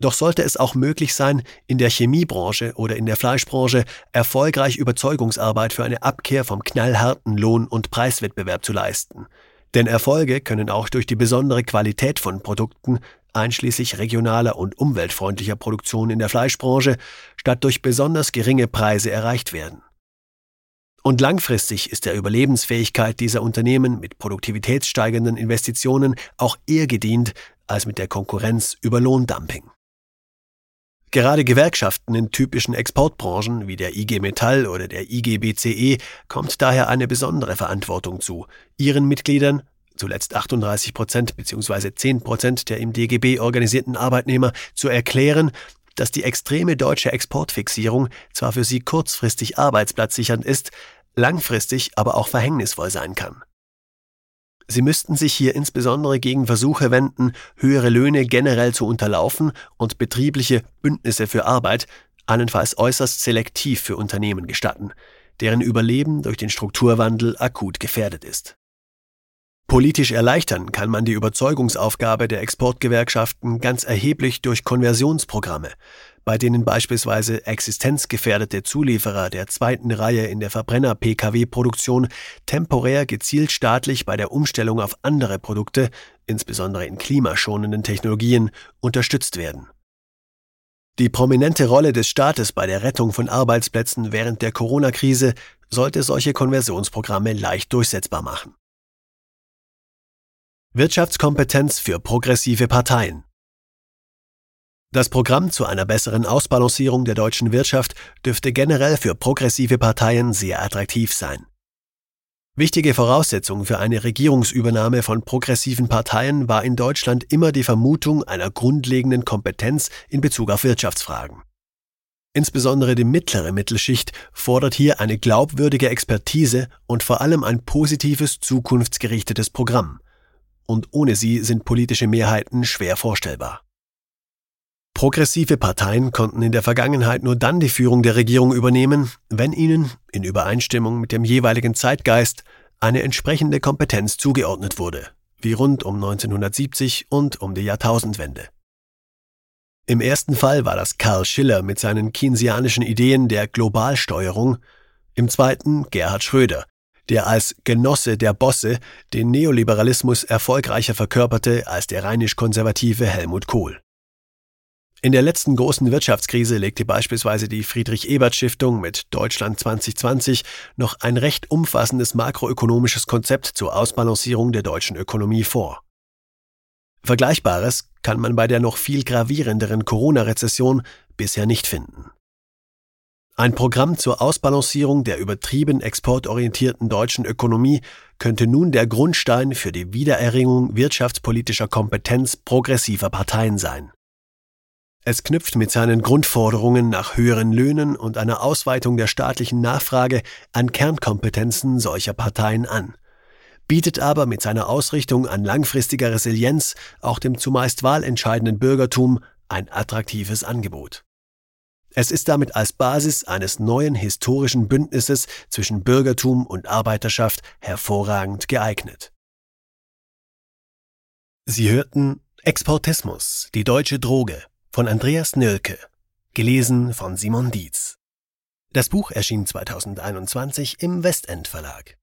Doch sollte es auch möglich sein, in der Chemiebranche oder in der Fleischbranche erfolgreich Überzeugungsarbeit für eine Abkehr vom knallharten Lohn- und Preiswettbewerb zu leisten. Denn Erfolge können auch durch die besondere Qualität von Produkten, einschließlich regionaler und umweltfreundlicher Produktion in der Fleischbranche, statt durch besonders geringe Preise erreicht werden. Und langfristig ist der Überlebensfähigkeit dieser Unternehmen mit produktivitätssteigernden Investitionen auch eher gedient als mit der Konkurrenz über Lohndumping. Gerade Gewerkschaften in typischen Exportbranchen wie der IG Metall oder der IG BCE kommt daher eine besondere Verantwortung zu, ihren Mitgliedern, zuletzt 38% bzw. 10% der im DGB organisierten Arbeitnehmer, zu erklären, dass die extreme deutsche Exportfixierung zwar für sie kurzfristig arbeitsplatzsichernd ist, langfristig aber auch verhängnisvoll sein kann. Sie müssten sich hier insbesondere gegen Versuche wenden, höhere Löhne generell zu unterlaufen und betriebliche Bündnisse für Arbeit, allenfalls äußerst selektiv für Unternehmen gestatten, deren Überleben durch den Strukturwandel akut gefährdet ist. Politisch erleichtern kann man die Überzeugungsaufgabe der Exportgewerkschaften ganz erheblich durch Konversionsprogramme, bei denen beispielsweise existenzgefährdete Zulieferer der zweiten Reihe in der Verbrenner-Pkw-Produktion temporär gezielt staatlich bei der Umstellung auf andere Produkte, insbesondere in klimaschonenden Technologien, unterstützt werden. Die prominente Rolle des Staates bei der Rettung von Arbeitsplätzen während der Corona-Krise sollte solche Konversionsprogramme leicht durchsetzbar machen. Wirtschaftskompetenz für progressive Parteien. Das Programm zu einer besseren Ausbalancierung der deutschen Wirtschaft dürfte generell für progressive Parteien sehr attraktiv sein. Wichtige Voraussetzung für eine Regierungsübernahme von progressiven Parteien war in Deutschland immer die Vermutung einer grundlegenden Kompetenz in Bezug auf Wirtschaftsfragen. Insbesondere die mittlere Mittelschicht fordert hier eine glaubwürdige Expertise und vor allem ein positives, zukunftsgerichtetes Programm. Und ohne sie sind politische Mehrheiten schwer vorstellbar. Progressive Parteien konnten in der Vergangenheit nur dann die Führung der Regierung übernehmen, wenn ihnen, in Übereinstimmung mit dem jeweiligen Zeitgeist, eine entsprechende Kompetenz zugeordnet wurde, wie rund um 1970 und um die Jahrtausendwende. Im ersten Fall war das Karl Schiller mit seinen keynesianischen Ideen der Globalsteuerung, im zweiten Gerhard Schröder, der als Genosse der Bosse den Neoliberalismus erfolgreicher verkörperte als der rheinisch-konservative Helmut Kohl. In der letzten großen Wirtschaftskrise legte beispielsweise die Friedrich-Ebert-Stiftung mit Deutschland 2020 noch ein recht umfassendes makroökonomisches Konzept zur Ausbalancierung der deutschen Ökonomie vor. Vergleichbares kann man bei der noch viel gravierenderen Corona-Rezession bisher nicht finden. Ein Programm zur Ausbalancierung der übertrieben exportorientierten deutschen Ökonomie könnte nun der Grundstein für die Wiedererringung wirtschaftspolitischer Kompetenz progressiver Parteien sein. Es knüpft mit seinen Grundforderungen nach höheren Löhnen und einer Ausweitung der staatlichen Nachfrage an Kernkompetenzen solcher Parteien an, bietet aber mit seiner Ausrichtung an langfristiger Resilienz auch dem zumeist wahlentscheidenden Bürgertum ein attraktives Angebot. Es ist damit als Basis eines neuen historischen Bündnisses zwischen Bürgertum und Arbeiterschaft hervorragend geeignet. Sie hörten Exportismus, die deutsche Droge von Andreas Nölke, gelesen von Simon Dietz. Das Buch erschien 2021 im Westend Verlag.